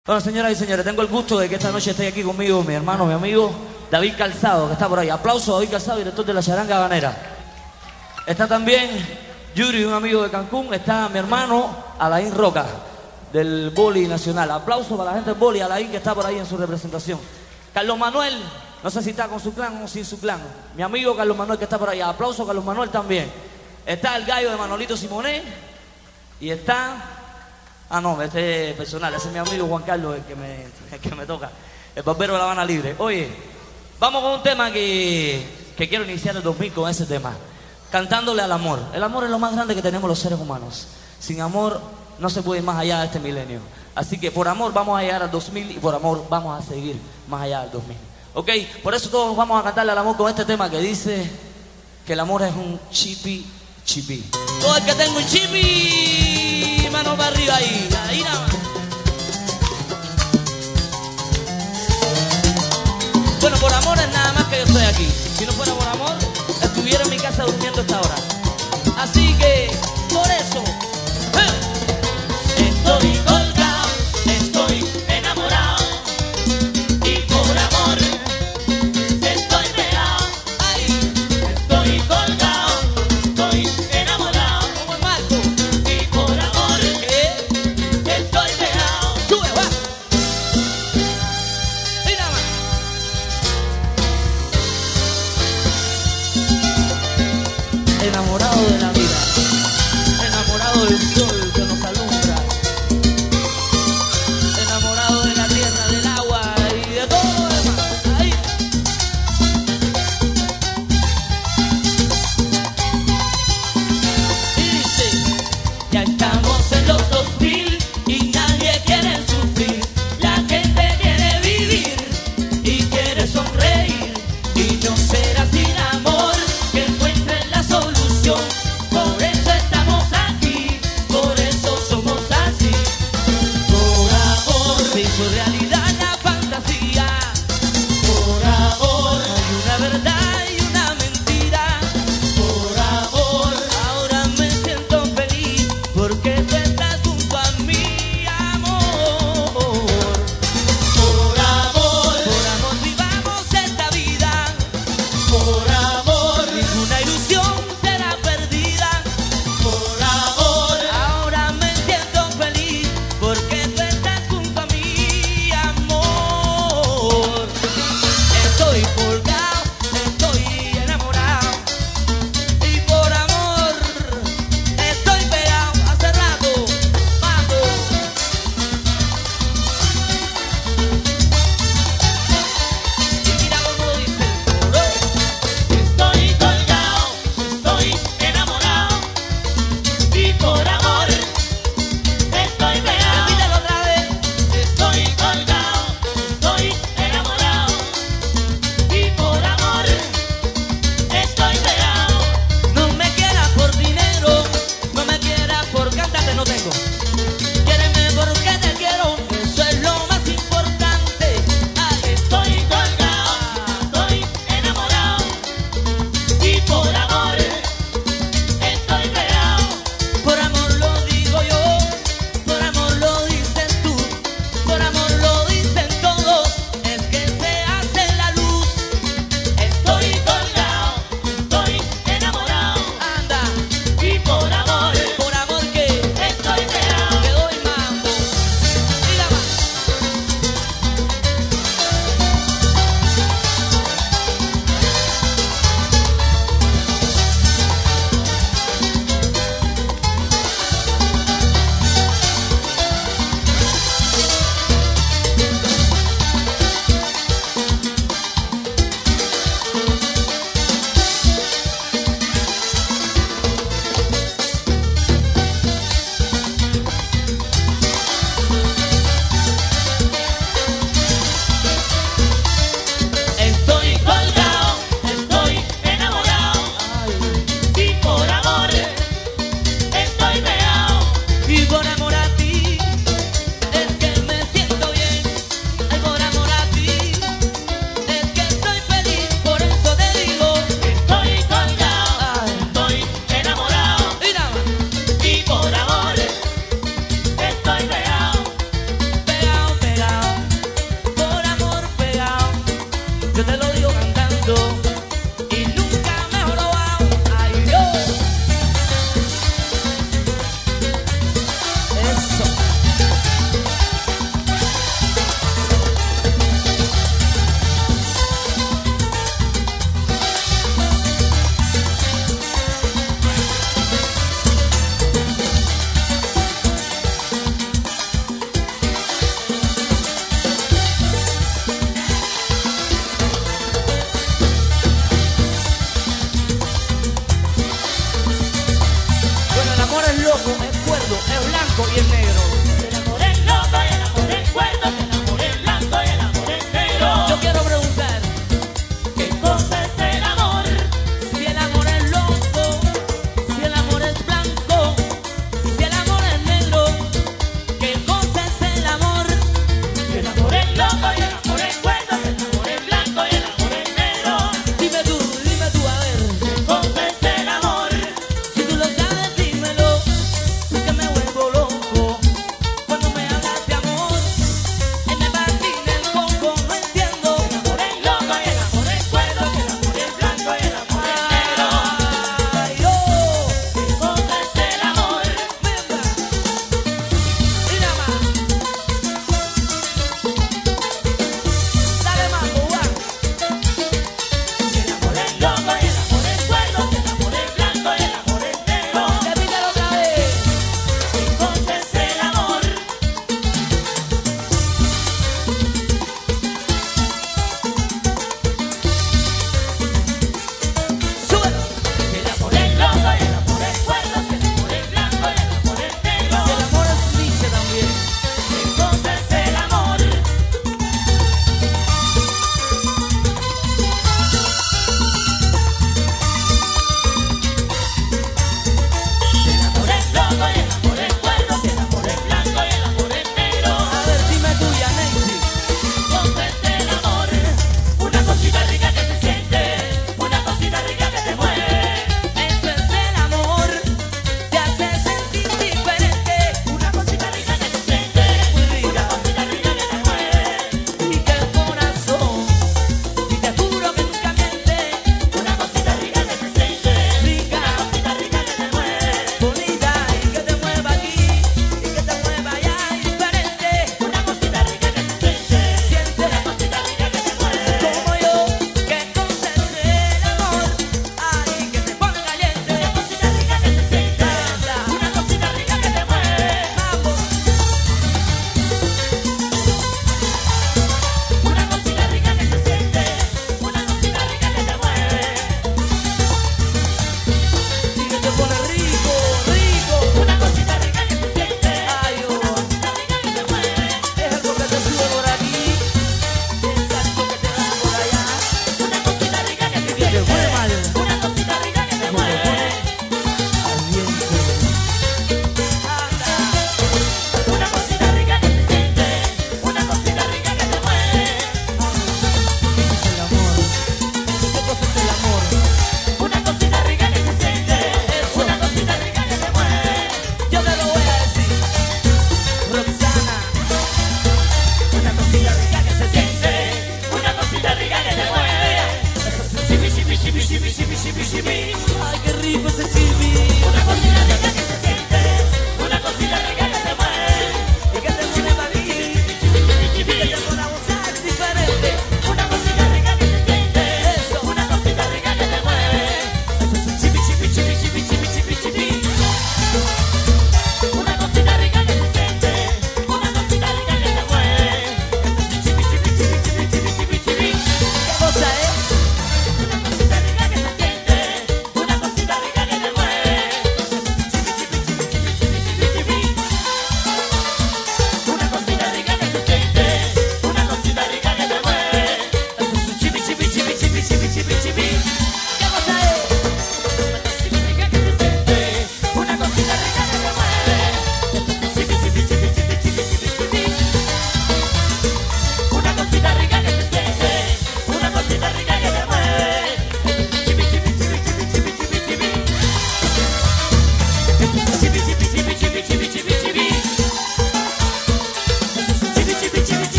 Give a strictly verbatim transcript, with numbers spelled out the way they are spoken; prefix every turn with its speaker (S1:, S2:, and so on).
S1: Bueno, señoras y señores, tengo el gusto de que esta noche esté aquí conmigo mi hermano, mi amigo David Calzado, que está por ahí. Aplauso a David Calzado, director de la Charanga Habanera. Está también Yuri, un amigo de Cancún. Está mi hermano Alain Roca, del Boli Nacional. Aplauso para la gente del Boli, Alain, que está por ahí en su representación. Carlos Manuel, no sé si está con su clan o sin su clan. Mi amigo Carlos Manuel, que está por allá. Aplauso a Carlos Manuel también. Está el gallo de Manolito Simonet. Y está... Ah, no, este es personal, ese es mi amigo Juan Carlos, el que me, el que me toca, el barbero de La Habana Libre. Oye, vamos con un tema que, que quiero iniciar el dos mil con ese tema, cantándole al amor. El amor es lo más grande que tenemos los seres humanos. Sin amor no se puede ir más allá de este milenio. Así que por amor vamos a llegar al dos mil y por amor vamos a seguir más allá del dos mil. Ok, por eso todos vamos a cantarle al amor con este tema que dice que el amor es un chipi chipi. Todo el que tenga un chipi, mano para arriba ahí, ahí nada más. Bueno, por amor es nada más que yo estoy aquí. Si no fuera por amor, estuviera en mi casa durmiendo a esta hora. Así que, por eso, ¡eh! Estoy colgado, estoy enamorado. Y por amor, estoy pegado. Ahí, estoy colgado, estoy enamorado. Como el Marco. Y por amor, ¿eh? Estoy pegado. Sube, va. Y nada más. Enamorado de la vida, enamorado del sol que nos alumbra, enamorado de la tierra, del agua y de todo lo demás. Ahí. Y dice, ya estamos en los dos mil y nadie quiere sufrir. La gente quiere vivir y quiere sonreír. Y no será sin amor que encuentren la solución. Por eso estamos aquí, por eso somos así. Por amor se hizo realidad.